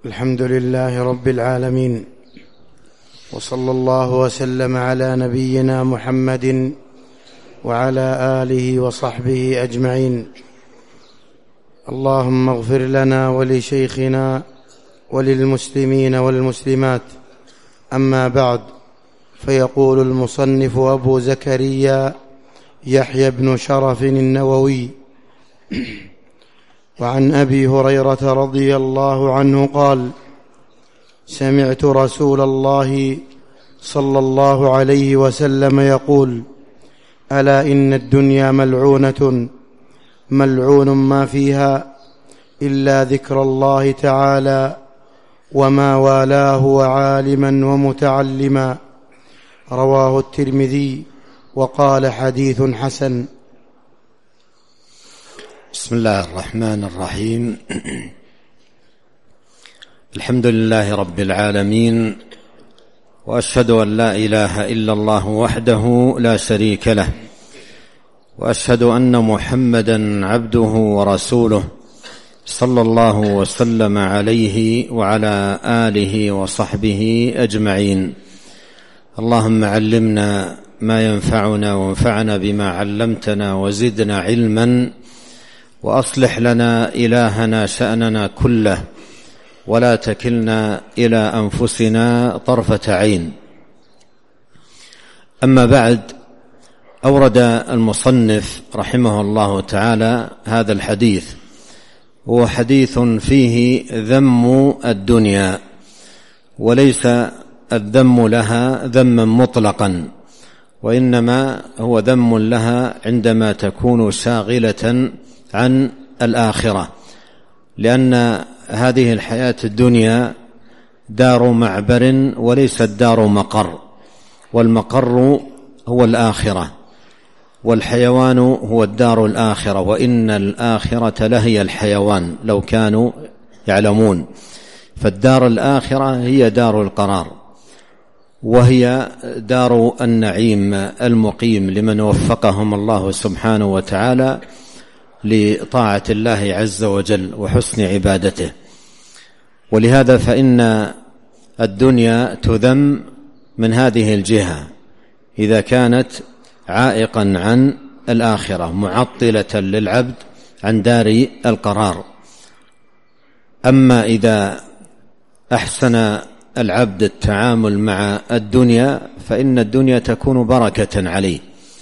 الحمد لله رب العالمين، وصلى الله وسلم على نبينا محمد وعلى آله وصحبه أجمعين. اللهم اغفر لنا ولشيخنا وللمسلمين والمسلمات. أما بعد، فيقول المصنف أبو زكريا يحيى بن شرف النووي: وعن أبي هريرة رضي الله عنه قال: سمعت رسول الله صلى الله عليه وسلم يقول: ألا إن الدنيا ملعونة ملعون ما فيها إلا ذكر الله تعالى وما والاه وعالما ومتعلما. رواه الترمذي وقال: حديث حسن. بسم الله الرحمن الرحيم. الحمد لله رب العالمين، وأشهد أن لا إله إلا الله وحده لا شريك له، وأشهد أن محمدا عبده ورسوله صلى الله وسلم عليه وعلى آله وصحبه أجمعين. اللهم علمنا ما ينفعنا وانفعنا بما علمتنا وزدنا علما، وأصلح لنا إلهنا شأننا كله، ولا تكلنا إلى أنفسنا طرفة عين. أما بعد، أورد المصنف رحمه الله تعالى هذا الحديث، هو حديث فيه ذم الدنيا، وليس الذم لها ذما مطلقا، وإنما هو ذم لها عندما تكون شاغلة عن الآخرة، لأن هذه الحياة الدنيا دار معبر وليست دار مقر، والمقر هو الآخرة، والحيوان هو الدار الآخرة، وإن الآخرة لهي الحيوان لو كانوا يعلمون. فالدار الآخرة هي دار القرار، وهي دار النعيم المقيم لمن وفقهم الله سبحانه وتعالى لطاعة الله عز وجل وحسن عبادته. ولهذا فإن الدنيا تذم من هذه الجهة إذا كانت عائقا عن الآخرة، معطلة للعبد عن دار القرار. أما إذا أحسن العبد التعامل مع الدنيا فإن الدنيا تكون بركة عليه.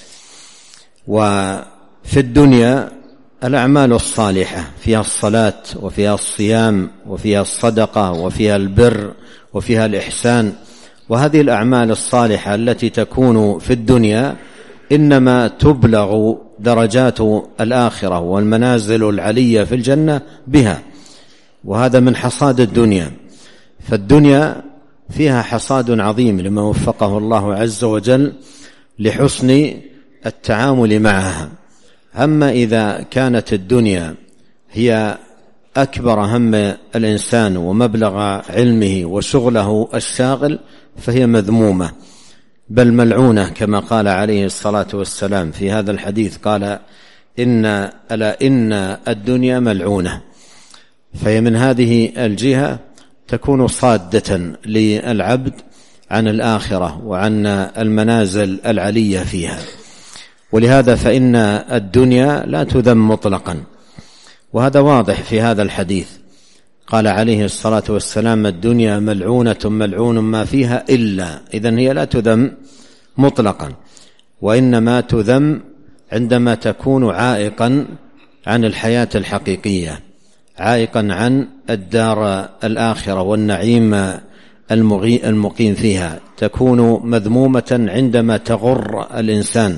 وفي الدنيا الأعمال الصالحة، فيها الصلاة وفيها الصيام وفيها الصدقة وفيها البر وفيها الإحسان، وهذه الأعمال الصالحة التي تكون في الدنيا إنما تبلغ درجات الآخرة والمنازل العلية في الجنة بها، وهذا من حصاد الدنيا. فالدنيا فيها حصاد عظيم لمن وفقه الله عز وجل لحسن التعامل معها. أما إذا كانت الدنيا هي أكبر هم الإنسان ومبلغ علمه وشغله الشاغل فهي مذمومة، بل ملعونة، كما قال عليه الصلاة والسلام في هذا الحديث، قال: ألا إن الدنيا ملعونة. فهي من هذه الجهة تكون صادة للعبد عن الآخرة وعن المنازل العلية فيها. ولهذا فإن الدنيا لا تذم مطلقا، وهذا واضح في هذا الحديث. قال عليه الصلاة والسلام: الدنيا ملعونة ملعون ما فيها إلا، إذن هي لا تذم مطلقا، وإنما تذم عندما تكون عائقا عن الحياة الحقيقية، عائقا عن الدار الآخرة والنعيم المقيم فيها. تكون مذمومة عندما تغر الإنسان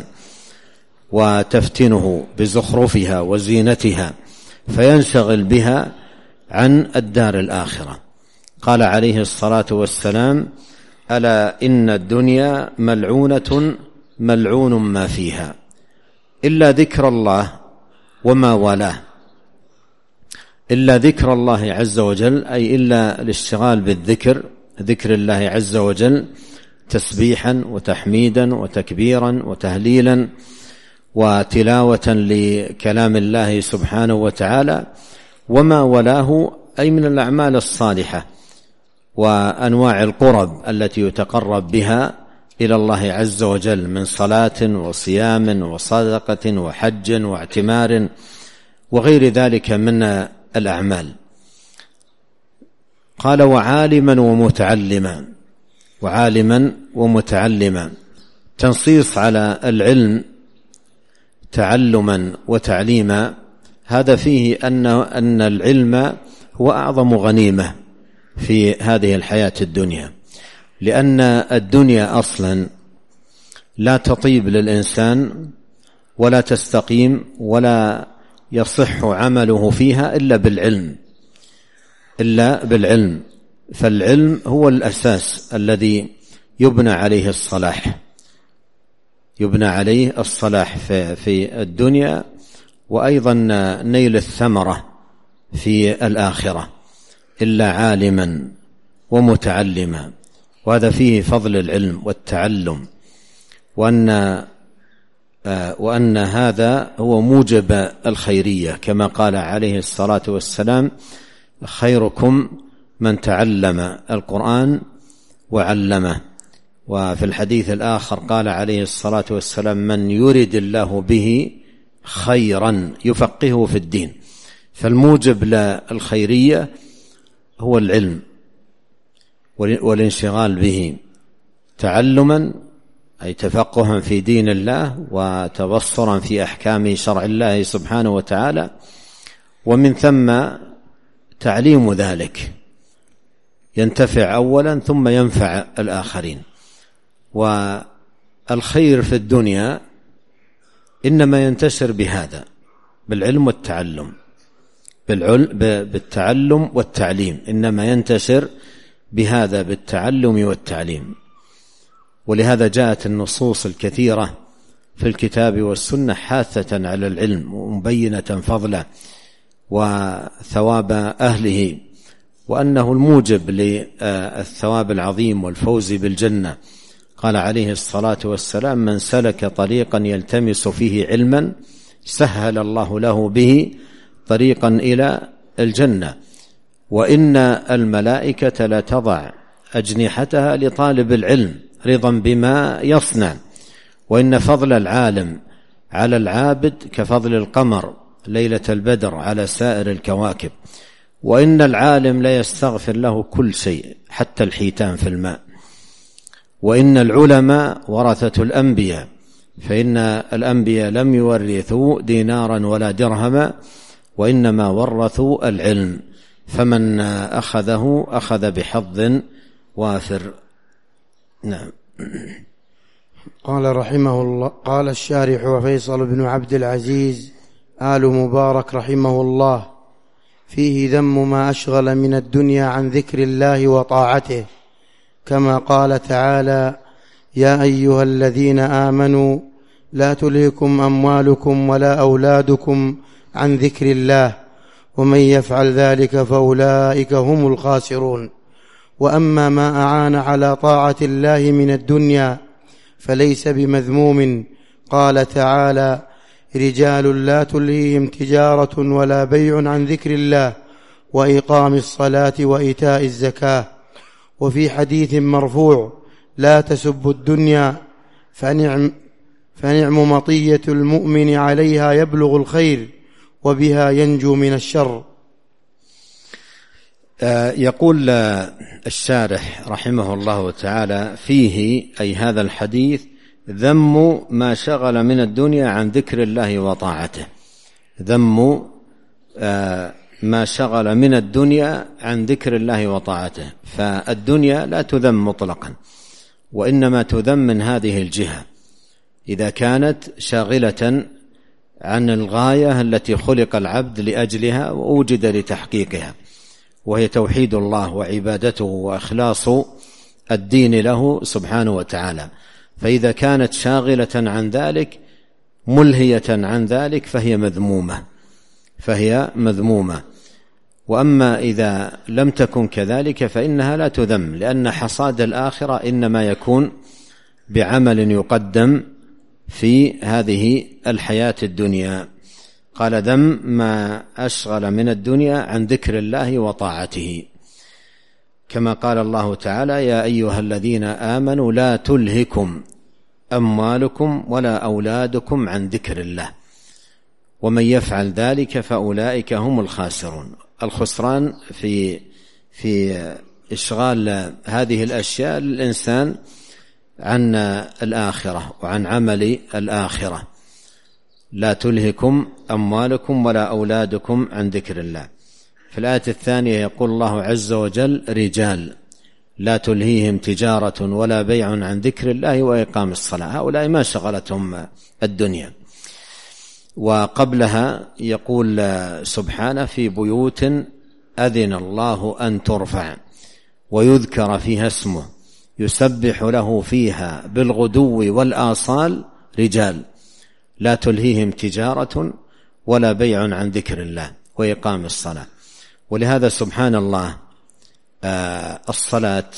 وتفتنه بزخرفها وزينتها فينشغل بها عن الدار الآخرة. قال عليه الصلاة والسلام: ألا إن الدنيا ملعونة ملعون ما فيها إلا ذكر الله وما والاه. إلا ذكر الله عز وجل، أي إلا الاشتغال بالذكر، ذكر الله عز وجل تسبيحا وتحميدا وتكبيرا وتهليلا وتلاوة لكلام الله سبحانه وتعالى، وما ولاه أي من الأعمال الصالحة وأنواع القرب التي يتقرب بها إلى الله عز وجل من صلاة وصيام وصدقة وحج واعتمار وغير ذلك من الأعمال. قال وعالما ومتعلما. وعالما ومتعلما، تنصيص على العلم تعلما وتعليما، هذا فيه أن العلم هو أعظم غنيمة في هذه الحياة الدنيا، لأن الدنيا أصلا لا تطيب للإنسان ولا تستقيم ولا يصح عمله فيها إلا بالعلم. فالعلم هو الأساس الذي يبنى عليه الصلاح في الدنيا، وأيضا نيل الثمرة في الآخرة، إلا عالما ومتعلما. وهذا فيه فضل العلم والتعلم، وأن هذا هو موجب الخيرية، كما قال عليه الصلاة والسلام: خيركم من تعلم القرآن وعلمه. وفي الحديث الآخر قال عليه الصلاة والسلام: من يرد الله به خيرا يفقهه في الدين. فالموجب للخيرية هو العلم والانشغال به، تعلما أي تفقها في دين الله وتبصرا في أحكام شرع الله سبحانه وتعالى، ومن ثم تعليم ذلك ينتفع أولا ثم ينفع الآخرين. والخير في الدنيا إنما ينتشر بهذا، بالعلم والتعلم، بالتعلم والتعليم، إنما ينتشر بهذا، بالتعلم والتعليم. ولهذا جاءت النصوص الكثيرة في الكتاب والسنة حاثة على العلم ومبينة فضله وثواب أهله، وأنه الموجب للثواب العظيم والفوز بالجنة. قال عليه الصلاة والسلام: من سلك طريقا يلتمس فيه علما سهل الله له به طريقا إلى الجنة، وإن الملائكة لا تضع أجنحتها لطالب العلم رضا بما يصنع، وإن فضل العالم على العابد كفضل القمر ليلة البدر على سائر الكواكب، وإن العالم لا يستغفر له كل شيء حتى الحيتان في الماء، وإن العلماء ورثة الأنبياء، فإن الأنبياء لم يورثوا دينارا ولا درهما وإنما ورثوا العلم، فمن أخذه أخذ بحظ وافر. نعم. قال رحمه الله. قال الشارح وفيصل بن عبد العزيز آل مبارك رحمه الله: فيه ذم ما أشغل من الدنيا عن ذكر الله وطاعته، كما قال تعالى: يا أيها الذين آمنوا لا تلهكم أموالكم ولا أولادكم عن ذكر الله ومن يفعل ذلك فأولئك هم الخاسرون. وأما ما أعان على طاعة الله من الدنيا فليس بمذموم. قال تعالى: رجال لا تلهيهم تجارة ولا بيع عن ذكر الله وإقام الصلاة وإيتاء الزكاة. وفي حديث مرفوع: لا تسبوا الدنيا فنعم مطية المؤمن عليها يبلغ الخير وبها ينجو من الشر. يقول الشارح رحمه الله تعالى: فيه أي هذا الحديث ذم ما شغل من الدنيا عن ذكر الله وطاعته، ذم ما شغل من الدنيا عن ذكر الله وطاعته. فالدنيا لا تذم مطلقا، وإنما تذم من هذه الجهة إذا كانت شاغلة عن الغاية التي خلق العبد لأجلها وأوجد لتحقيقها، وهي توحيد الله وعبادته وإخلاص الدين له سبحانه وتعالى. فإذا كانت شاغلة عن ذلك ملهية عن ذلك فهي مذمومة. وأما إذا لم تكن كذلك فإنها لا تذم، لأن حصاد الآخرة إنما يكون بعمل يقدم في هذه الحياة الدنيا. قال ذم ما أشغل من الدنيا عن ذكر الله وطاعته، كما قال الله تعالى: يا أيها الذين آمنوا لا تلهكم أموالكم ولا أولادكم عن ذكر الله ومن يفعل ذلك فأولئك هم الخاسرون. الخسران في إشغال هذه الأشياء للإنسان عن الآخرة وعن عمل الآخرة. لا تلهكم أموالكم ولا أولادكم عن ذكر الله. في الآية الثانية يقول الله عز وجل: رجال لا تلهيهم تجارة ولا بيع عن ذكر الله وإقام الصلاة. هؤلاء ما شغلتهم الدنيا. وقبلها يقول سبحانه: في بيوت أذن الله أن ترفع ويذكر فيها اسمه يسبح له فيها بالغدو والآصال رجال لا تلهيهم تجارة ولا بيع عن ذكر الله وإقام الصلاة. ولهذا سبحان الله الصلاة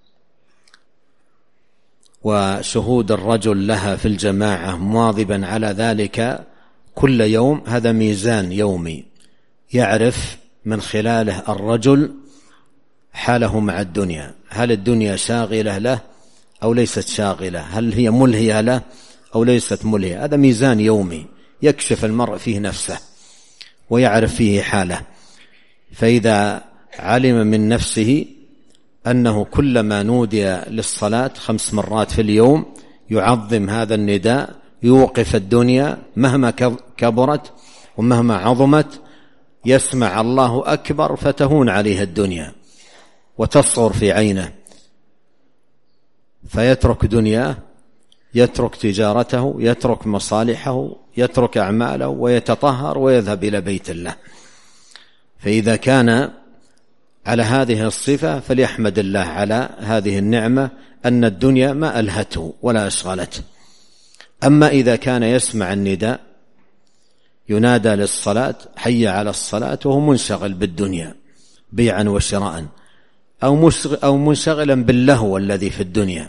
وشهود الرجل لها في الجماعة مواظبا على ذلك كل يوم، هذا ميزان يومي يعرف من خلاله الرجل حاله مع الدنيا. هل الدنيا شاغلة له أو ليست شاغلة؟ هل هي ملهية له أو ليست ملهية؟ هذا ميزان يومي يكشف المرء فيه نفسه ويعرف فيه حاله. فإذا علم من نفسه أنه كلما نودي للصلاة 5 مرات في اليوم يعظم هذا النداء، يوقف الدنيا مهما كبرت ومهما عظمت، يسمع الله أكبر فتهون عليه الدنيا وتصغر في عينه، فيترك دنياه، يترك تجارته، يترك مصالحه، يترك أعماله ويتطهر ويذهب إلى بيت الله. فإذا كان على هذه الصفة فليحمد الله على هذه النعمة أن الدنيا ما ألهته ولا أشغلته. أما إذا كان يسمع النداء ينادى للصلاة حي على الصلاة وهو منشغل بالدنيا بيعا وشراء أو منشغلا باللهو الذي في الدنيا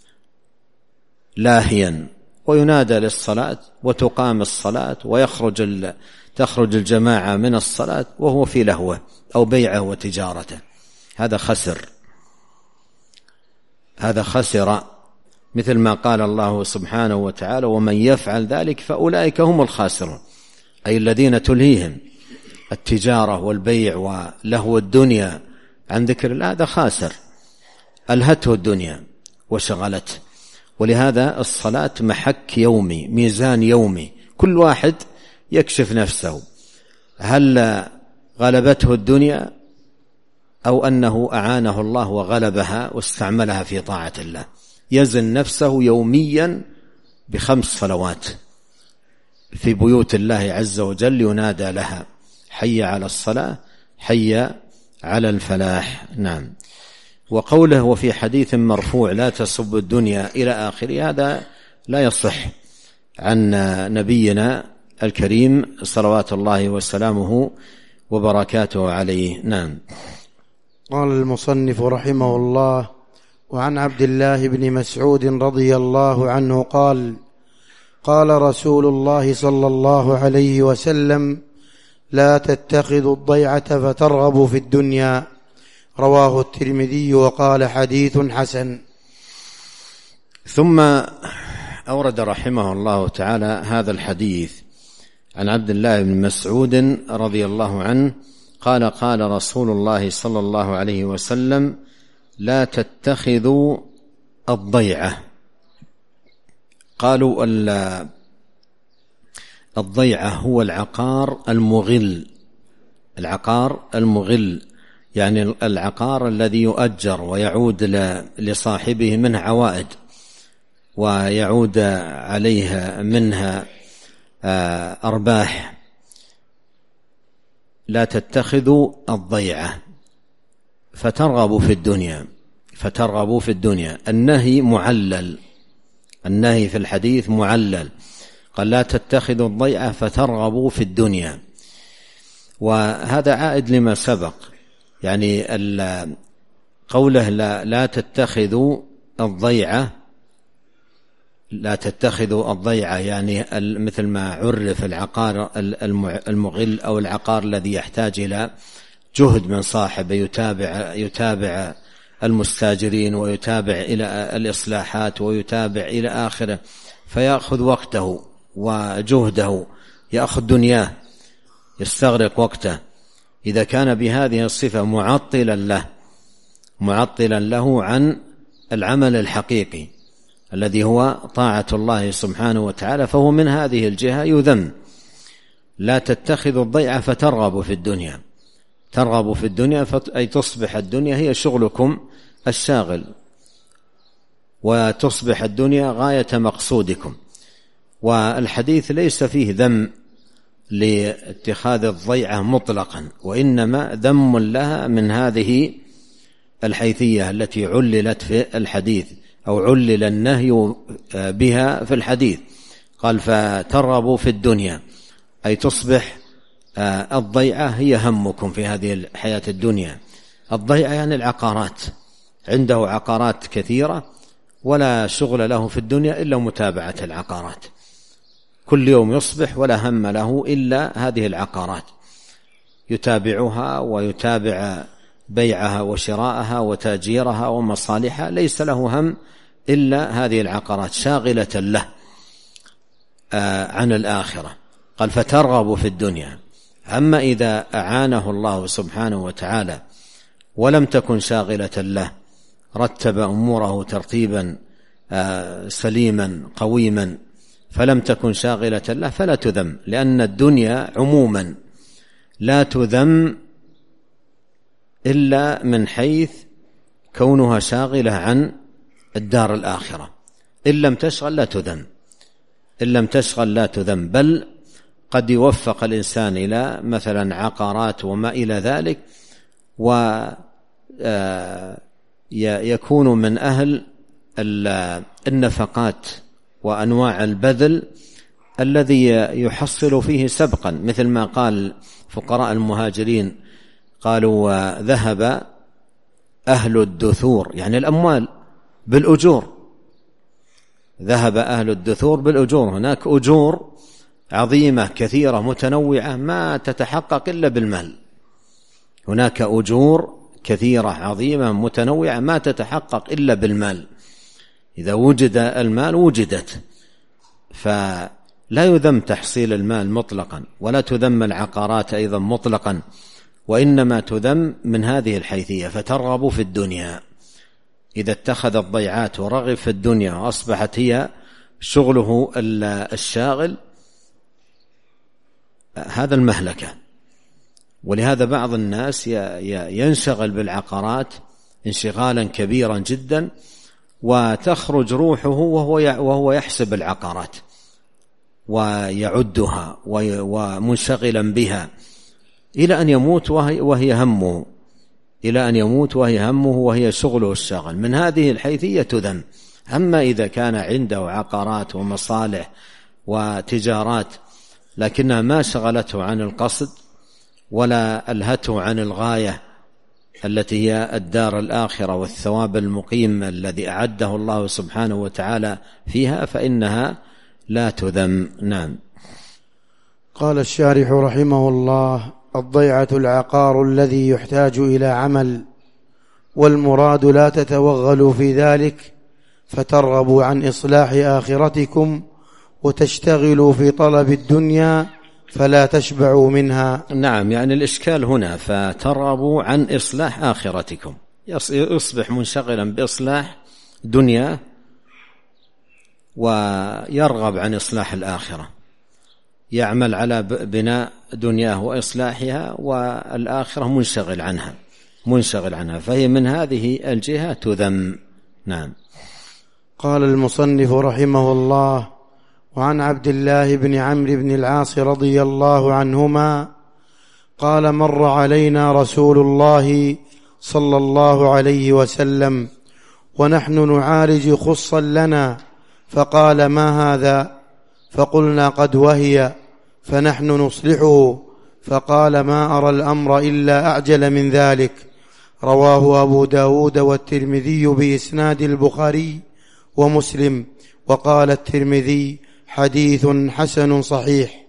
لاهيا، وينادى للصلاة وتقام الصلاة تخرج الجماعة من الصلاة وهو في لهوه أو بيعه وتجارته، هذا خسر، مثل ما قال الله سبحانه وتعالى: ومن يفعل ذلك فأولئك هم الخاسرون، أي الذين تلهيهم التجارة والبيع ولهو الدنيا عن ذكر الله، هذا خاسر، ألهته الدنيا وشغلته. ولهذا الصلاة محك يومي، ميزان يومي، كل واحد يكشف نفسه، هل غلبته الدنيا أو أنه أعانه الله وغلبها واستعملها في طاعة الله. يزن نفسه يوميا ب5 صلوات في بيوت الله عز وجل ينادى لها حي على الصلاة حي على الفلاح. نعم. وقوله وفي حديث مرفوع لا تسب الدنيا إلى آخره، هذا لا يصح عن نبينا الكريم صلوات الله وسلامه وبركاته عليه. نعم. قال المصنف رحمه الله: وعن عبد الله بن مسعود رضي الله عنه قال: قال رسول الله صلى الله عليه وسلم: لا تتخذوا الضيعة فترغبوا في الدنيا. رواه الترمذي وقال حديث حسن. ثم أورد رحمه الله تعالى هذا الحديث عن عبد الله بن مسعود رضي الله عنه قال: قال رسول الله صلى الله عليه وسلم: لا تتخذوا الضيعة. قالوا الضيعة هو العقار المغل، يعني العقار الذي يؤجر ويعود لصاحبه منه عوائد ويعود عليها منها أرباح. لا تتخذوا الضيعة فترغبوا في الدنيا. النهي معلل، النهي في الحديث معلل، قال: لا تتخذوا الضيعة فترغبوا في الدنيا، وهذا عائد لما سبق، يعني قوله لا تتخذوا الضيعة لا تتخذوا الضيعة يعني مثل ما عرف العقار المغل أو العقار الذي يحتاج إلى جهد من صاحبه، يتابع المستاجرين ويتابع إلى الإصلاحات ويتابع إلى آخره، فيأخذ وقته وجهده، يأخذ دنياه، يستغرق وقته. إذا كان بهذه الصفة معطلا له عن العمل الحقيقي الذي هو طاعة الله سبحانه وتعالى، فهو من هذه الجهة يذم. لا تتخذوا الضيعة فترغبوا في الدنيا. ترغبوا في الدنيا أي تصبح الدنيا هي شغلكم الشاغل، وتصبح الدنيا غاية مقصودكم. والحديث ليس فيه ذم لاتخاذ الضيعة مطلقا، وإنما ذم لها من هذه الحيثية التي عللت في الحديث، أو علل النهي بها في الحديث. قال فترغبوا في الدنيا أي تصبح الضيعة هي همكم في هذه الحياة الدنيا. الضيعة يعني العقارات، عنده عقارات كثيرة ولا شغل له في الدنيا إلا متابعة العقارات، كل يوم يصبح ولا هم له إلا هذه العقارات، يتابعها ويتابع بيعها وشراءها وتأجيرها ومصالحها، ليس له هم إلا هذه العقارات شاغلة له عن الآخرة. قال فترغبوا في الدنيا. أما إذا أعانه الله سبحانه وتعالى ولم تكن شاغلة له، رتب أموره ترتيبا سليما قويما، فلم تكن شاغلة له فلا تذم، لأن الدنيا عموما لا تذم إلا من حيث كونها شاغلة عن الدار الآخرة. إن لم تشغل لا تذم، بل قد يوفق الإنسان إلى مثلا عقارات وما إلى ذلك، ويكون من أهل النفقات وأنواع البذل الذي يحصل فيه سبقا، مثل ما قال فقراء المهاجرين قالوا ذهب أهل الدثور يعني الأموال بالأجور، ذهب أهل الدثور بالأجور. هناك أجور عظيمة كثيرة متنوعة ما تتحقق إلا بالمال، هناك أجور كثيرة عظيمة متنوعة ما تتحقق إلا بالمال. إذا وجد المال وجدت، فلا يذم تحصيل المال مطلقا، ولا تذم العقارات أيضا مطلقا، وإنما تذم من هذه الحيثية. فترغبوا في الدنيا، إذا اتخذ الضيعات ورغب في الدنيا وأصبحت هي شغله الشاغل، هذا المهلكة. ولهذا بعض الناس ينشغل بالعقارات انشغالا كبيرا جدا، وتخرج روحه وهو يحسب العقارات ويعدها ومنشغلا بها إلى أن يموت وهي همه، إلى أن يموت وهي همه وهي شغله الشاغل. من هذه الحيثية تذم. أما إذا كان عنده عقارات ومصالح وتجارات لكنها ما شغلته عن القصد ولا ألهته عن الغاية التي هي الدار الآخرة والثواب المقيم الذي أعده الله سبحانه وتعالى فيها، فإنها لا تذم. نعم. قال الشارح رحمه الله: الضيعة العقار الذي يحتاج إلى عمل، والمراد لا تتوغلوا في ذلك فترغبوا عن إصلاح آخرتكم وتشتغلوا في طلب الدنيا فلا تشبعوا منها. نعم، يعني الإشكال هنا فترغبوا عن إصلاح آخرتكم، يصبح منشغلا بإصلاح دنيا ويرغب عن إصلاح الآخرة، يعمل على بناء دنياه وإصلاحها، والآخرة منشغل عنها، فهي من هذه الجهة تذم. نعم. قال المصنف رحمه الله: وعن عبد الله بن عمرو بن العاص رضي الله عنهما قال: مر علينا رسول الله صلى الله عليه وسلم ونحن نعالج خصا لنا، فقال: ما هذا؟ فقلنا: قد وهي، فنحن نصلحه. فقال: ما أرى الأمر إلا أعجل من ذلك. رواه أبو داود والترمذي بإسناد البخاري ومسلم، وقال الترمذي: حديث حسن صحيح.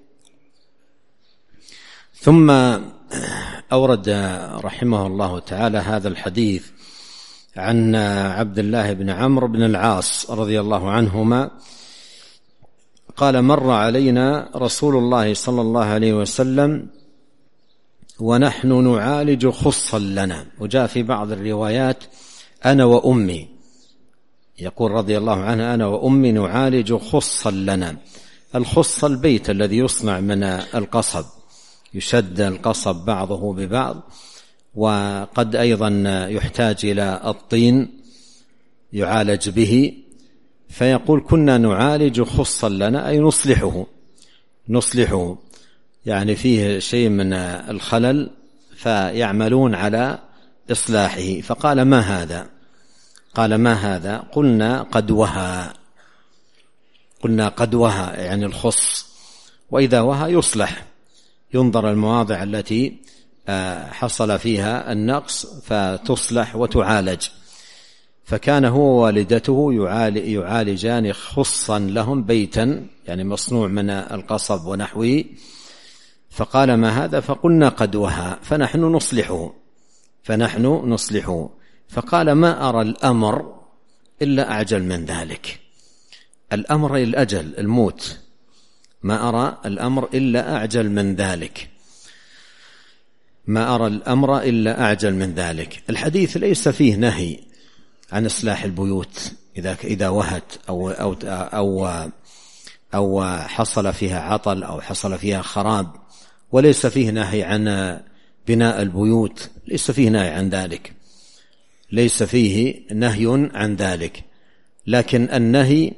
ثم أورد رحمه الله تعالى هذا الحديث عن عبد الله بن عمرو بن العاص رضي الله عنهما قال: مر علينا رسول الله صلى الله عليه وسلم ونحن نعالج خصا لنا، وجاء في بعض الروايات أنا وأمي، يقول رضي الله عنه: أنا وأمي نعالج خصا لنا. الخص البيت الذي يصنع من القصب، يشد القصب بعضه ببعض، وقد أيضا يحتاج إلى الطين يعالج به. فيقول: كنا نعالج خصا لنا، أي نصلحه، يعني فيه شيء من الخلل فيعملون على إصلاحه. فقال: ما هذا؟ قال: ما هذا؟ قلنا: قد وهى، يعني الخص، وإذا وهى يصلح، ينظر المواضع التي حصل فيها النقص فتصلح وتعالج. فكان هو ووالدته يعالجان خصا لهم بيتا، يعني مصنوع من القصب ونحوه. فقال: ما هذا؟ فقلنا: قد وهى، فنحن نصلحه. فقال: ما أرى الأمر إلا أعجل من ذلك. الأمر الأجل، الموت، ما أرى الأمر إلا أعجل من ذلك، ما أرى الأمر إلا أعجل من ذلك. الحديث ليس فيه نهي عن إصلاح البيوت إذا وهت أو حصل فيها عطل أو حصل فيها خراب، وليس فيه نهي عن بناء البيوت، ليس فيه نهي عن ذلك، لكن النهي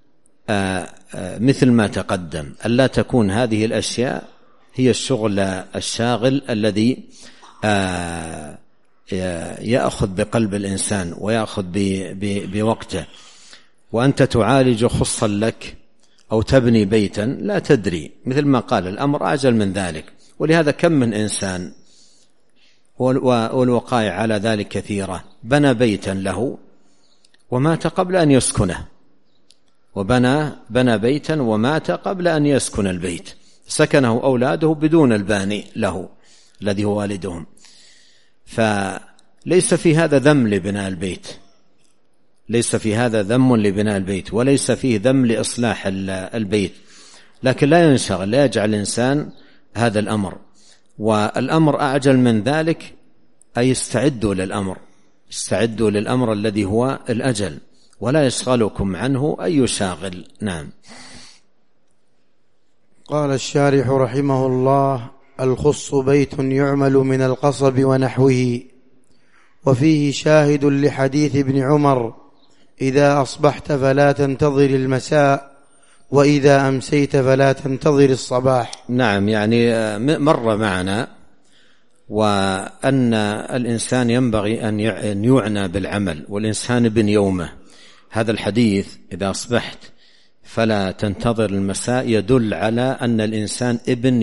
مثل ما تقدم، ألا تكون هذه الأشياء هي الشغل الشاغل الذي يأخذ بقلب الإنسان ويأخذ بوقته. وأنت تعالج خصا لك أو تبني بيتا لا تدري، مثل ما قال: الأمر أعجل من ذلك. ولهذا كم من إنسان، والوقائع على ذلك كثيرة، بنى بيتا له ومات قبل أن يسكنه، بنى بيتا ومات قبل أن يسكن البيت، سكنه أولاده بدون الباني له الذي هو والدهم. فليس في هذا ذم لبناء البيت، وليس فيه ذم لإصلاح البيت، لكن لا ينشغل، لا يجعل الإنسان هذا الأمر. والأمر أعجل من ذلك، أي استعدوا للأمر الذي هو الأجل، ولا يشغلكم عنه أي شاغل. نعم. قال الشارح رحمه الله: الخص بيت يعمل من القصب ونحوه. وفيه شاهد لحديث ابن عمر: إذا أصبحت فلا تنتظر المساء، وإذا أمسيت فلا تنتظر الصباح. نعم، يعني مر معنا، وأن الإنسان ينبغي أن يعنى بالعمل، والإنسان ابن يومه. هذا الحديث إذا أصبحت فلا تنتظر المساء يدل على أن الإنسان ابن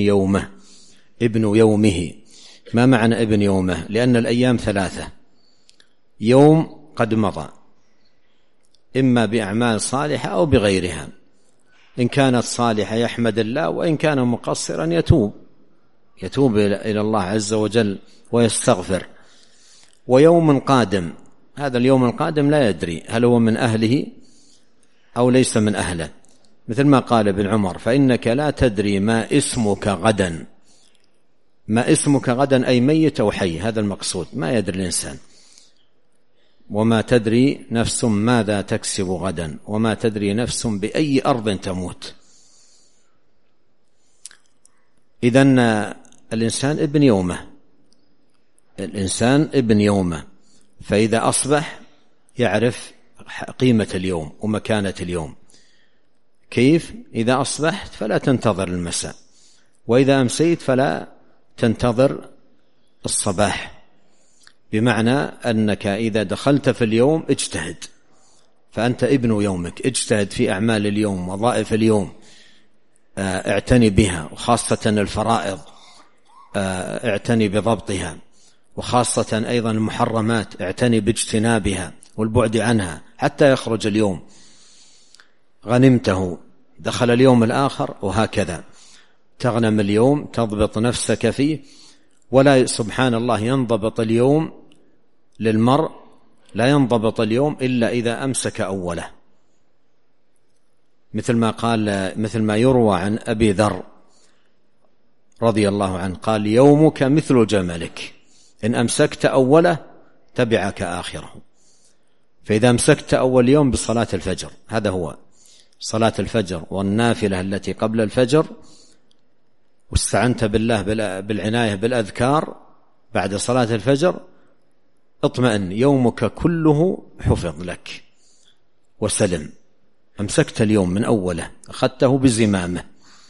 يومه. ما معنى ابن يومه؟ لأن الأيام 3، يوم قد مضى، إما بأعمال صالحة أو بغيرها، إن كانت صالحة يحمد الله، وإن كان مقصرا يتوب إلى الله عز وجل ويستغفر. ويوم قادم، هذا اليوم القادم لا يدري هل هو من أهله أو ليس من أهله، مثل ما قال ابن عمر: فإنك لا تدري ما اسمك غدا. ما اسمك غدا أي ميت أو حي، هذا المقصود، ما يدري الإنسان. وما تدري نفس ماذا تكسب غدا، وما تدري نفس بأي أرض تموت. إذن الإنسان ابن يومه، فإذا أصبح يعرف قيمة اليوم ومكانة اليوم. كيف؟ إذا أصبحت فلا تنتظر المساء، وإذا أمسيت فلا تنتظر الصباح، بمعنى أنك إذا دخلت في اليوم اجتهد، فأنت ابن يومك، اجتهد في أعمال اليوم، وظائف اليوم اعتني بها، وخاصة الفرائض اعتني بضبطها، وخاصة أيضا المحرمات اعتني باجتنابها والبعد عنها حتى يخرج اليوم. غنمته دخل اليوم الآخر، وهكذا تغنم اليوم، تضبط نفسك فيه. ولا سبحان الله ينضبط اليوم للمرء، لا ينضبط اليوم إلا إذا أمسك أوله، مثل ما يروى عن أبي ذر رضي الله عنه قال: يومك مثل جملك، إن أمسكت أوله تبعك آخره. فإذا أمسكت أول يوم بصلاة الفجر، هذا هو صلاة الفجر والنافلة التي قبل الفجر، واستعنت بالله بالعناية بالأذكار بعد صلاة الفجر، اطمئن، يومك كله حفظ لك وسلم. أمسكت اليوم من أوله، أخذته بزمامه.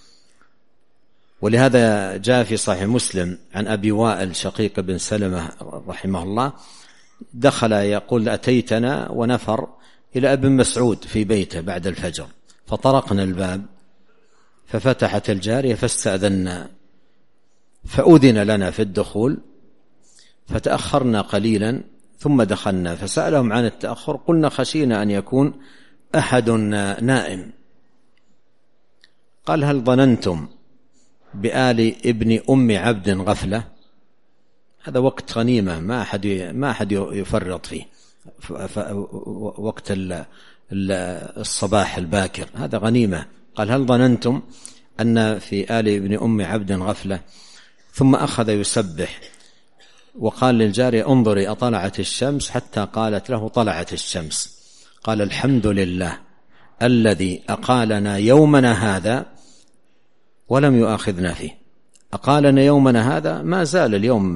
ولهذا جاء في صحيح مسلم عن أبي وائل شقيق بن سلمة رحمه الله، دخل يقول: أتيتنا ونفر إلى ابن مسعود في بيته بعد الفجر، فطرقنا الباب ففتحت الجارية فاستأذنا، فأذن لنا في الدخول، فتأخرنا قليلا ثم دخلنا، فسألهم عن التأخر، قلنا: خشينا أن يكون أحد نائم. قال: هل ظننتم بآل ابن أم عبد غفلة؟ هذا وقت غنيمة، ما أحد يفرط فيه، وقت الصباح الباكر هذا غنيمة. قال: هل ظننتم أن في آل ابن أم عبد غفلة؟ ثم أخذ يسبح، وقال للجارية: انظري أطلعت الشمس؟ حتى قالت له: طلعت الشمس. قال: الحمد لله الذي أقالنا يومنا هذا ولم يؤاخذنا فيه. أقالنا يومنا هذا، ما زال اليوم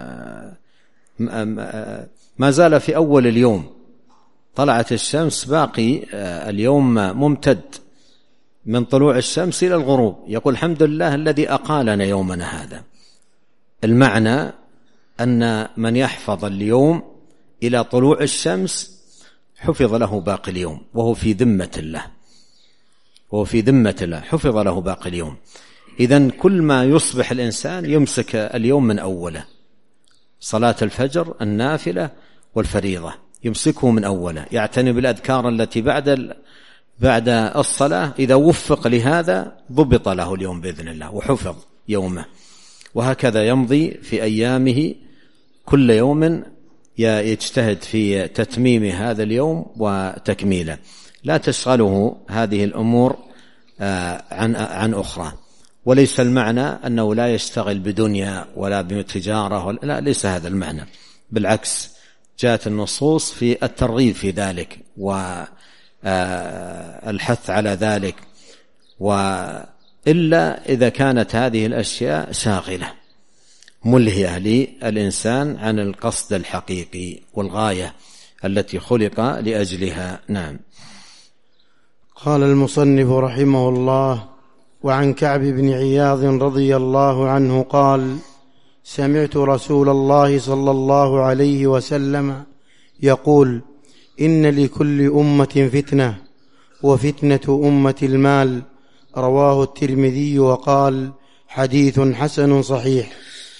ما زال في أول اليوم، طلعت الشمس، باقي اليوم ممتد من طلوع الشمس إلى الغروب. يقول: الحمد لله الذي أقالنا يومنا هذا. المعنى أن من يحفظ اليوم إلى طلوع الشمس حفظ له باقي اليوم، وهو في ذمة الله، حفظ له باقي اليوم. إذن كل ما يصبح الإنسان يمسك اليوم من أوله، صلاة الفجر، النافلة والفريضة، يمسكه من أوله، يعتني بالأذكار التي بعد الصلاة. إذا وفق لهذا ضبط له اليوم بإذن الله وحفظ يومه. وهكذا يمضي في أيامه، كل يوم يجتهد في تتميم هذا اليوم وتكميله، لا تشغله هذه الأمور عن أخرى. وليس المعنى أنه لا يشتغل بدنيا ولا بتجارة، لا، ليس هذا المعنى، بالعكس جاءت النصوص في الترغيب في ذلك والحث على ذلك، إلا إذا كانت هذه الأشياء شاغلة ملهية للإنسان عن القصد الحقيقي والغاية التي خلق لأجلها. نعم. قال المصنف رحمه الله: وعن كعب بن عياض رضي الله عنه قال: سمعت رسول الله صلى الله عليه وسلم يقول: إن لكل أمة فتنة، وفتنة أمة المال. رواه الترمذي وقال: حديث حسن صحيح.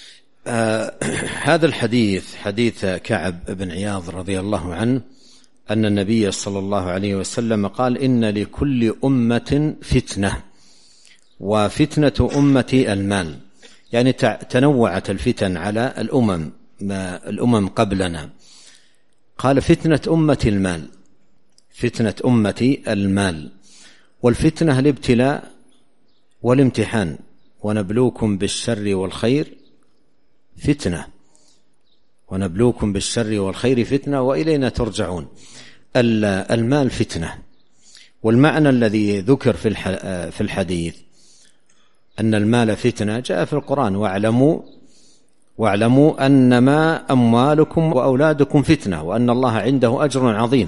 هذا الحديث حديث كعب بن عياض رضي الله عنه أن النبي صلى الله عليه وسلم قال: إن لكل أمة فتنة، وفتنة أمتي المال. يعني تنوعت الفتن على الأمم قبلنا. قال: فتنة أمتي المال، فتنة أمتي المال. والفتنة الابتلاء والامتحان، ونبلوكم بالشر والخير فتنة، ونبلوكم بالشر والخير فتنة وإلينا ترجعون. المال فتنة. والمعنى الذي ذكر في الحديث أن المال فتنة جاء في القرآن: واعلموا أنما أموالكم وأولادكم فتنة وأن الله عنده أجر عظيم.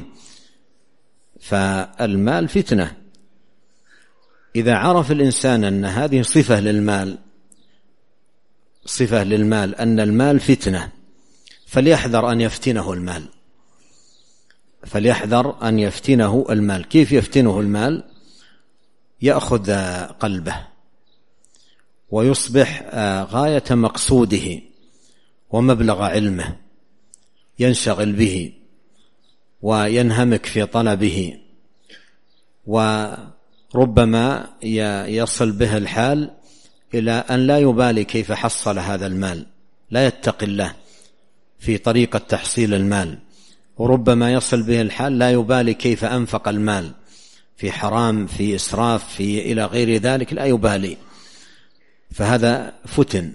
فالمال فتنة. إذا عرف الإنسان أن هذه صفة للمال، أن المال فتنة، فليحذر أن يفتنه المال. كيف يفتنه المال؟ يأخذ قلبه ويصبح غاية مقصوده ومبلغ علمه، ينشغل به وينهمك في طلبه، وربما يصل به الحال إلى أن لا يبالي كيف حصل هذا المال، لا يتقي الله في طريقة تحصيل المال، وربما يصل به الحال لا يبالي كيف أنفق المال، في حرام، في إسراف، في إلى غير ذلك، لا يبالي، فهذا فتن،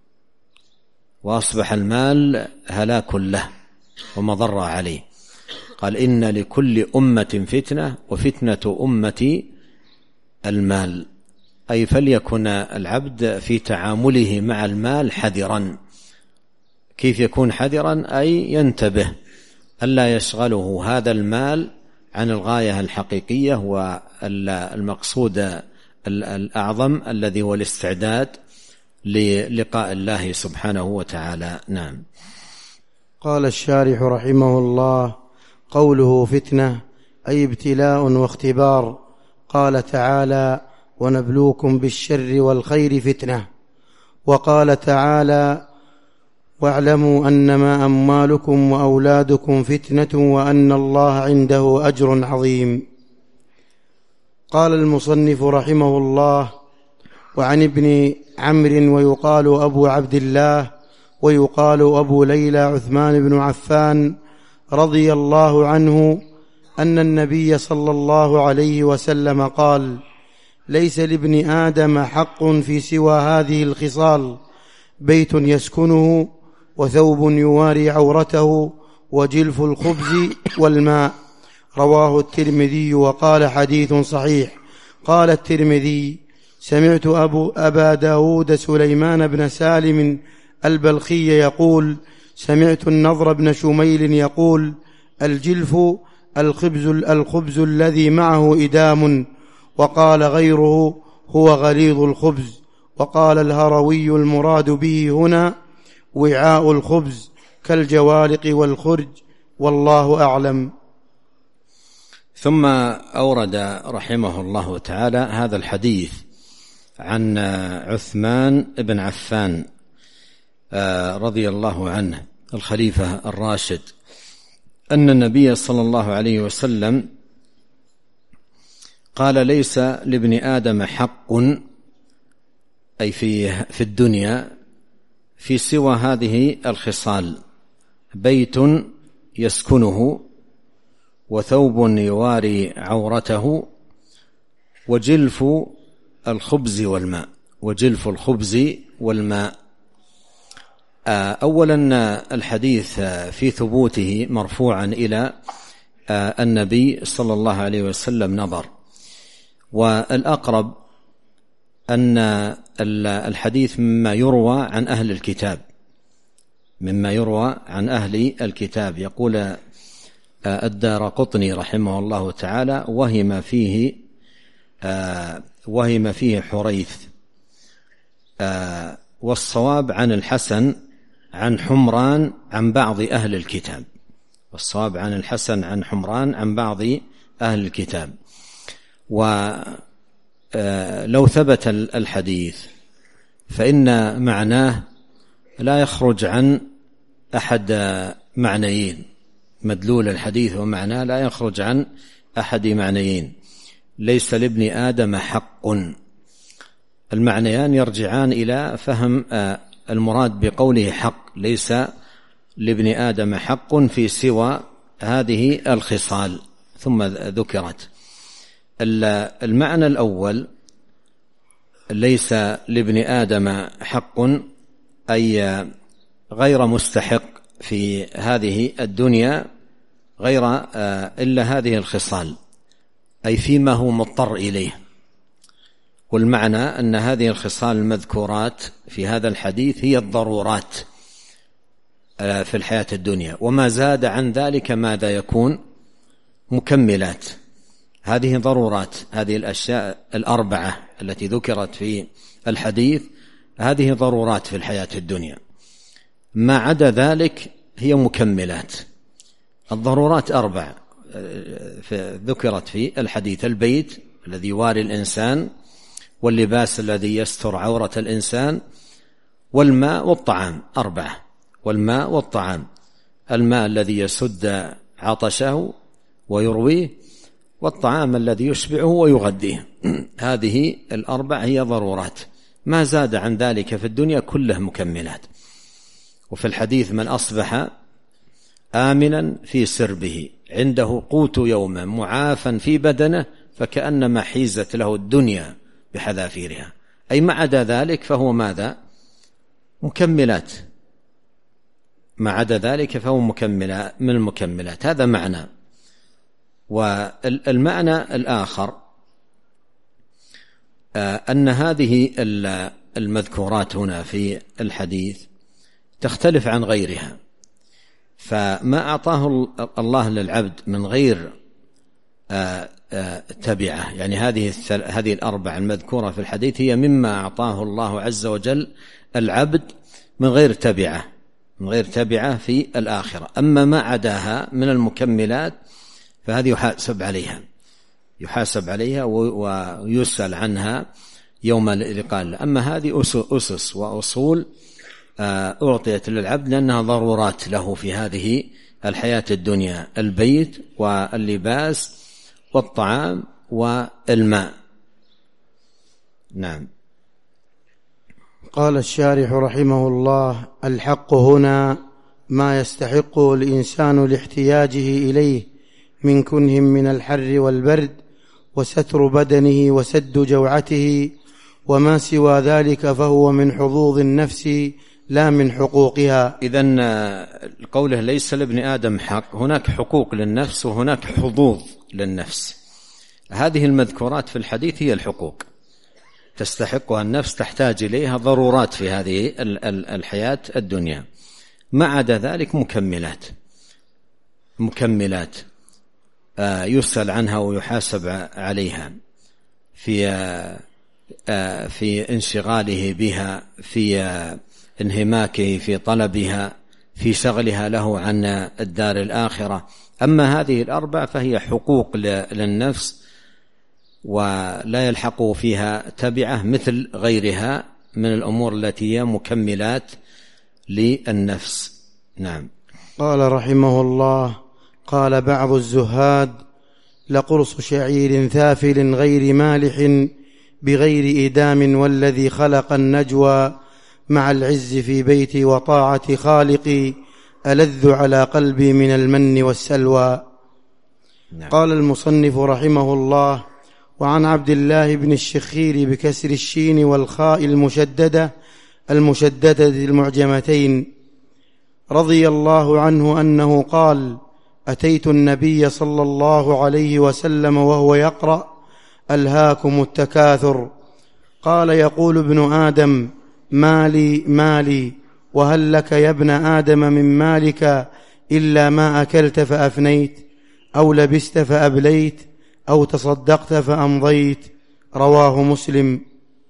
وأصبح المال هلاك له ومضر عليه. قال إن لكل أمة فتنة وفتنة أمتي المال، أي فليكن العبد في تعامله مع المال حذرا. كيف يكون حذرا؟ أي ينتبه ألا يشغله هذا المال عن الغاية الحقيقية والمقصود الأعظم الذي هو الاستعداد للقاء الله سبحانه وتعالى. نعم. قال الشارح رحمه الله: قوله فتنة أي ابتلاء واختبار. قال تعالى: ونبلوكم بالشر والخير فتنة. وقال تعالى: واعلموا أنما أموالكم وأولادكم فتنة وأن الله عنده أجر عظيم. قال المصنف رحمه الله: وعن ابن عمرو ويقال أبو عبد الله ويقال أبو ليلى عثمان بن عفان رضي الله عنه أن النبي صلى الله عليه وسلم قال: ليس لابن آدم حق في سوى هذه الخصال: بيت يسكنه، وثوب يواري عورته، وجلف الخبز والماء. رواه الترمذي وقال: حديث صحيح. قال الترمذي: سمعت أبا داود سليمان بن سالم البلخي يقول: سمعت النضر بن شميل يقول: الجلف الخبز الذي معه إدام. وقال غيره: هو غليظ الخبز. وقال الهروي: المراد به هنا وعاء الخبز كالجوالق والخرج، والله أعلم. ثم أورد رحمه الله تعالى هذا الحديث عن عثمان بن عفان رضي الله عنه الخليفة الراشد أن النبي صلى الله عليه وسلم قال: ليس لابن آدم حق، أي في الدنيا، في سوى هذه الخصال: بيت يسكنه، وثوب يواري عورته، وجلف الخبز والماء. وجلف الخبز والماء. أولا الحديث في ثبوته مرفوعا إلى النبي صلى الله عليه وسلم نظر، والأقرب أن الحديث مما يروى عن أهل الكتاب، مما يروى عن أهل الكتاب. يقول الدارقطني رحمه الله تعالى: وهم فيه حريث. والصواب عن الحسن عن حمران عن بعض أهل الكتاب. والصواب عن الحسن عن حمران عن بعض أهل الكتاب. ولو ثبت الحديث فإن معناه لا يخرج عن أحد معنيين. مدلول الحديث ومعناه لا يخرج عن أحد معنيين: ليس لابن آدم حق. المعنيان يرجعان إلى فهم المراد بقوله حق: ليس لابن آدم حق في سوى هذه الخصال، ثم ذكرت. المعنى الأول: ليس لابن آدم حق، أي غير مستحق في هذه الدنيا غير إلا هذه الخصال، أي فيما هو مضطر إليه. والمعنى أن هذه الخصال المذكورات في هذا الحديث هي الضرورات في الحياة الدنيا، وما زاد عن ذلك ماذا يكون؟ مكملات. هذه ضرورات، هذه الأشياء الأربعة التي ذكرت في الحديث هذه ضرورات في الحياة الدنيا، ما عدا ذلك هي مكملات. الضرورات 4 ذكرت في الحديث: البيت الذي يواري الإنسان، واللباس الذي يستر عورة الإنسان، والماء والطعام. 4: والماء والطعام. الماء الذي يسد عطشه ويرويه، والطعام الذي يشبعه ويغذيه. هذه الأربع هي ضرورات، ما زاد عن ذلك في الدنيا كله مكملات. وفي الحديث: من أصبح آمنا في سربه عنده قوت يومه معافا في بدنه فكأنما حيزت له الدنيا بحذافيرها، أي ما عدا ذلك فهو ماذا؟ مكملات، ما عدا ذلك فهو مكملات من المكملات. هذا معنى. والمعنى الآخر أن هذه المذكورات هنا في الحديث تختلف عن غيرها، فما أعطاه الله للعبد من غير تبعة، يعني هذه الأربع المذكورة في الحديث هي مما أعطاه الله عز وجل العبد من غير تبعة في الآخرة. أما ما عداها من المكملات فهذه يحاسب عليها ويسأل عنها يوم اللقاء. أما هذه أسس وأصول أعطيت للعبد لأنها ضرورات له في هذه الحياة الدنيا: البيت واللباس والطعام والماء. نعم. قال الشارح رحمه الله: الحق هنا ما يستحقه الإنسان لاحتياجه إليه من كنه من الحر والبرد وستر بدنه وسد جوعته، وما سوى ذلك فهو من حظوظ النفس لا من حقوقها. إذن قوله ليس لابن آدم حق، هناك حقوق للنفس وهناك حظوظ للنفس. هذه المذكورات في الحديث هي الحقوق تستحقها النفس، تحتاج إليها، ضرورات في هذه الحياة الدنيا. ما عدا ذلك مكملات يسأل عنها ويحاسب عليها في انشغاله بها، في انهماكه في طلبها، في شغلها له عن الدار الآخرة. أما هذه الأربع فهي حقوق للنفس ولا يلحق فيها تبعة مثل غيرها من الأمور التي هي مكملات للنفس. نعم. قال رحمه الله: قال بعض الزهاد: لقرص شعير ثافل غير مالح بغير إدام، والذي خلق النجوى مع العز في بيتي وطاعة خالقي ألذ على قلبي من المن والسلوى. نعم. قال المصنف رحمه الله: وعن عبد الله بن الشخير بكسر الشين والخاء المشددة المعجمتين رضي الله عنه أنه قال: أتيت النبي صلى الله عليه وسلم وهو يقرأ: ألهاكم التكاثر. قال: يقول ابن آدم: مالي مالي، وهل لك يا ابن آدم من مالك إلا ما أكلت فأفنيت، أو لبست فأبليت، أو تصدقت فأمضيت. رواه مسلم.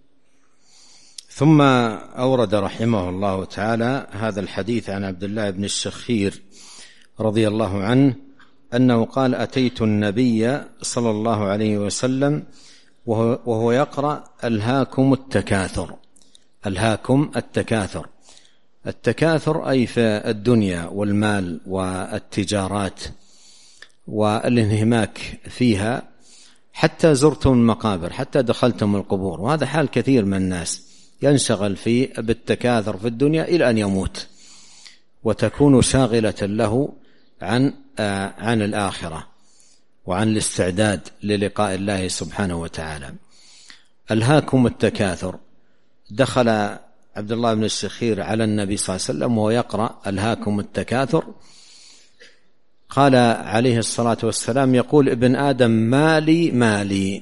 ثم أورد رحمه الله تعالى هذا الحديث عن عبد الله بن الشخير رضي الله عنه أنه قال: أتيت النبي صلى الله عليه وسلم وهو يقرأ: ألهاكم التكاثر. ألهاكم التكاثر أي في الدنيا والمال والتجارات والانهماك فيها، حتى زرتم المقابر، حتى دخلتم القبور. وهذا حال كثير من الناس، ينشغل بالتكاثر في الدنيا إلى أن يموت، وتكون شاغلة له عن الآخرة وعن الاستعداد للقاء الله سبحانه وتعالى. ألهاكم التكاثر. دخل عبد الله بن الشخير على النبي صلى الله عليه وسلم وهو يقرأ: ألهاكم التكاثر. قال عليه الصلاة والسلام: يقول ابن آدم: مالي مالي.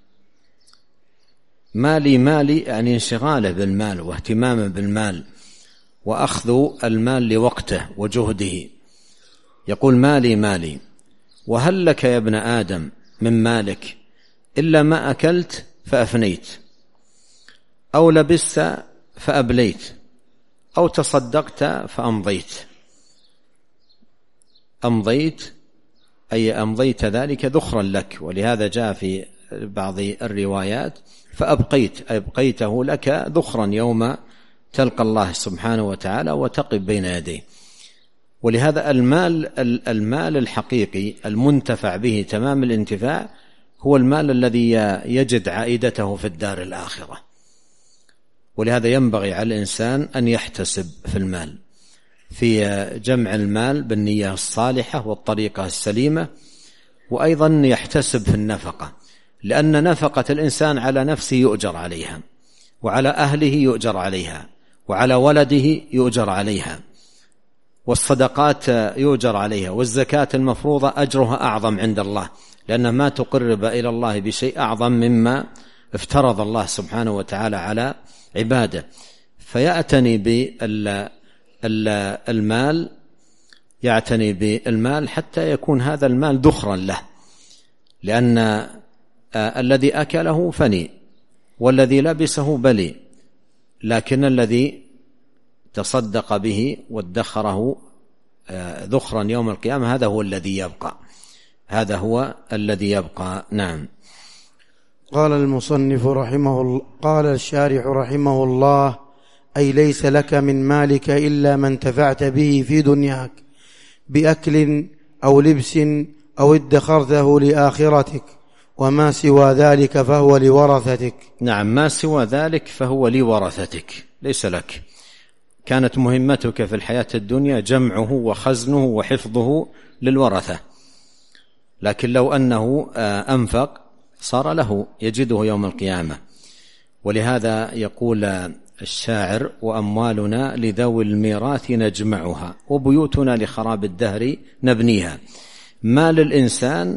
مالي مالي يعني انشغاله بالمال واهتمامه بالمال وأخذ المال لوقته وجهده. يقول: مالي مالي، وهل لك يا ابن آدم من مالك إلا ما أكلت فأفنيت، أو لبست فأبليت، أو تصدقت فأمضيت. أمضيت أي أمضيت ذلك ذخرا لك، ولهذا جاء في بعض الروايات: فأبقيت، أبقيته لك ذخرا يوم تلقى الله سبحانه وتعالى وتقف بين يديه. ولهذا المال الحقيقي المنتفع به تمام الانتفاع هو المال الذي يجد عائدته في الدار الآخرة. ولهذا ينبغي على الإنسان أن يحتسب في المال، في جمع المال بالنية الصالحة والطريقة السليمة، وأيضا يحتسب في النفقة، لأن نفقة الإنسان على نفسه يؤجر عليها، وعلى أهله يؤجر عليها، وعلى ولده يؤجر عليها، والصدقات يؤجر عليها، والزكاة المفروضة أجرها أعظم عند الله، لأنه ما تقرب إلى الله بشيء أعظم مما افترض الله سبحانه وتعالى على عباده. فيعتني بالمال، يعتني بالمال حتى يكون هذا المال ذخرا له، لأن الذي أكله فني والذي لبسه بلي، لكن الذي تصدق به وادخره ذخرا يوم القيامة هذا هو الذي يبقى، هذا هو الذي يبقى. نعم. قال المصنف رحمه الله، قال الشارح رحمه الله: أي ليس لك من مالك إلا ما انتفعت به في دنياك بأكل أو لبس أو ادخرته لآخرتك، وما سوى ذلك فهو لورثتك. نعم، ما سوى ذلك فهو لورثتك، ليس لك. كانت مهمتك في الحياة الدنيا جمعه وخزنه وحفظه للورثة، لكن لو أنه أنفق صار له، يجده يوم القيامة. ولهذا يقول الشاعر: وأموالنا لذوي الميراث نجمعها، وبيوتنا لخراب الدهر نبنيها. مال الإنسان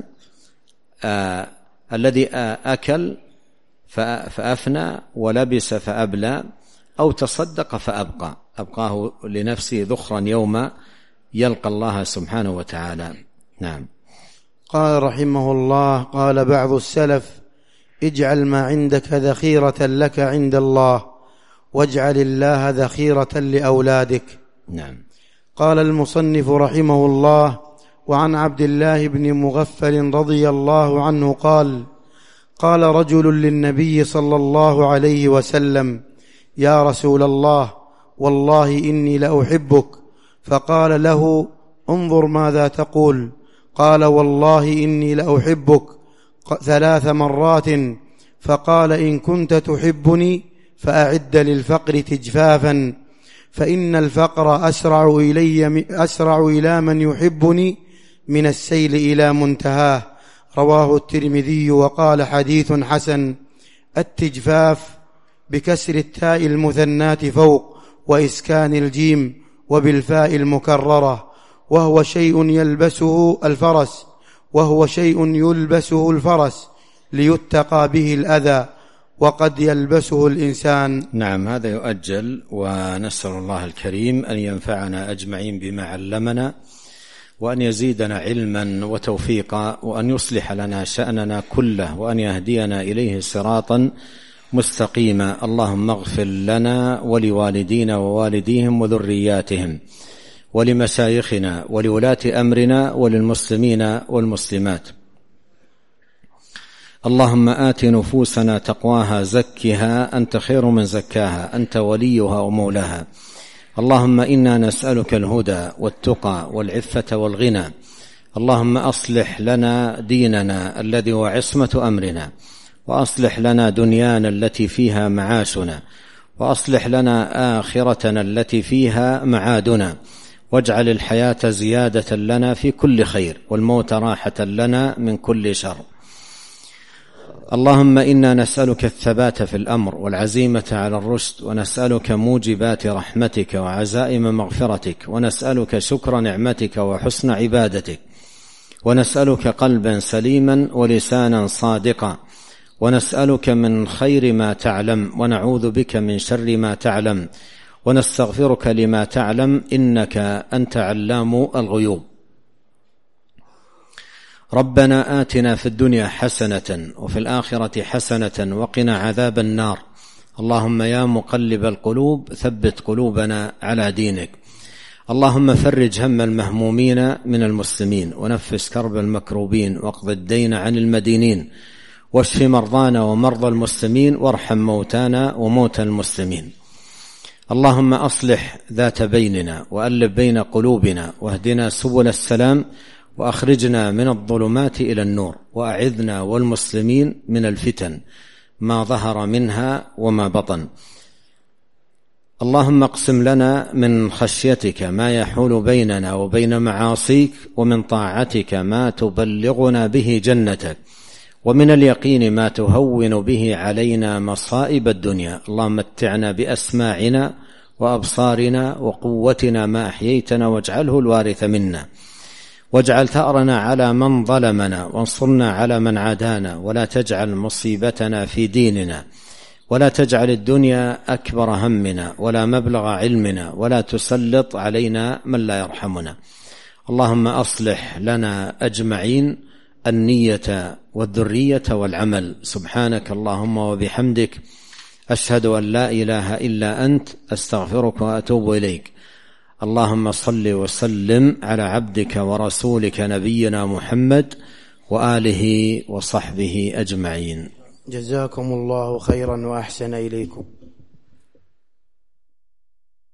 الذي أكل فأفنى، ولبس فأبلى، أو تصدق فأبقى، أبقاه لنفسه ذخرا يوم يلقى الله سبحانه وتعالى. نعم. قال رحمه الله: قال بعض السلف: اجعل ما عندك ذخيرة لك عند الله، واجعل الله ذخيرة لأولادك. نعم. قال المصنف رحمه الله: وعن عبد الله بن مغفل رضي الله عنه قال: قال رجل للنبي صلى الله عليه وسلم: يا رسول الله، والله إني لأحبك. فقال له: انظر ماذا تقول. قال: والله إني لأحبك 3 مرات. فقال: إن كنت تحبني فأعد للفقر تجفافا، فإن الفقر أسرع إلى من يحبني من السيل إلى منتهاه. رواه الترمذي وقال: حديث حسن. التجفاف بكسر التاء المثنات فوق وإسكان الجيم وبالفاء المكررة، وهو شيء يلبسه الفرس ليتقى به الأذى، وقد يلبسه الإنسان. نعم، هذا يؤجل، ونسأل الله الكريم أن ينفعنا أجمعين بما علمنا، وأن يزيدنا علما وتوفيقا، وأن يصلح لنا شأننا كله، وأن يهدينا إليه صراطا مستقيما. اللهم اغفر لنا ولوالدينا ووالديهم وذرياتهم، ولمشايخنا ولولاة أمرنا وللمسلمين والمسلمات. اللهم آت نفوسنا تقواها، زكها أنت خير من زكاها، أنت وليها ومولاها. اللهم إنا نسألك الهدى والتقى والعفة والغنى. اللهم أصلح لنا ديننا الذي هو عصمة أمرنا، وأصلح لنا دنيانا التي فيها معاشنا، وأصلح لنا آخرتنا التي فيها معادنا، واجعل الحياة زيادة لنا في كل خير، والموت راحة لنا من كل شر. اللهم إنا نسألك الثبات في الأمر والعزيمة على الرشد، ونسألك موجبات رحمتك وعزائم مغفرتك، ونسألك شكر نعمتك وحسن عبادتك، ونسألك قلبا سليما ولسانا صادقا، ونسألك من خير ما تعلم، ونعوذ بك من شر ما تعلم، ونستغفرك لما تعلم، إنك أنت علام الغيوب. ربنا آتنا في الدنيا حسنة وفي الآخرة حسنة وقنا عذاب النار. اللهم يا مقلب القلوب ثبت قلوبنا على دينك. اللهم فرج هم المهمومين من المسلمين، ونفس كرب المكروبين، واقض الدين عن المدينين، واشف مرضانا ومرضى المسلمين، وارحم موتانا وموتى المسلمين. اللهم أصلح ذات بيننا وألف بين قلوبنا واهدنا سبل السلام وأخرجنا من الظلمات إلى النور وأعذنا والمسلمين من الفتن ما ظهر منها وما بطن. اللهم اقسم لنا من خشيتك ما يحول بيننا وبين معاصيك ومن طاعتك ما تبلغنا به جنتك ومن اليقين ما تهون به علينا مصائب الدنيا. اللهم متعنا بأسماعنا وأبصارنا وقوتنا ما أحييتنا واجعله الوارث منا واجعل ثأرنا على من ظلمنا وانصرنا على من عادانا ولا تجعل مصيبتنا في ديننا ولا تجعل الدنيا أكبر همنا ولا مبلغ علمنا ولا تسلط علينا من لا يرحمنا. اللهم أصلح لنا أجمعين النية والذرية والعمل. سبحانك اللهم وبحمدك أشهد أن لا إله إلا أنت أستغفرك وأتوب إليك. اللهم صل وسلم على عبدك ورسولك نبينا محمد وآله وصحبه أجمعين. جزاكم الله خيرا وأحسن إليكم.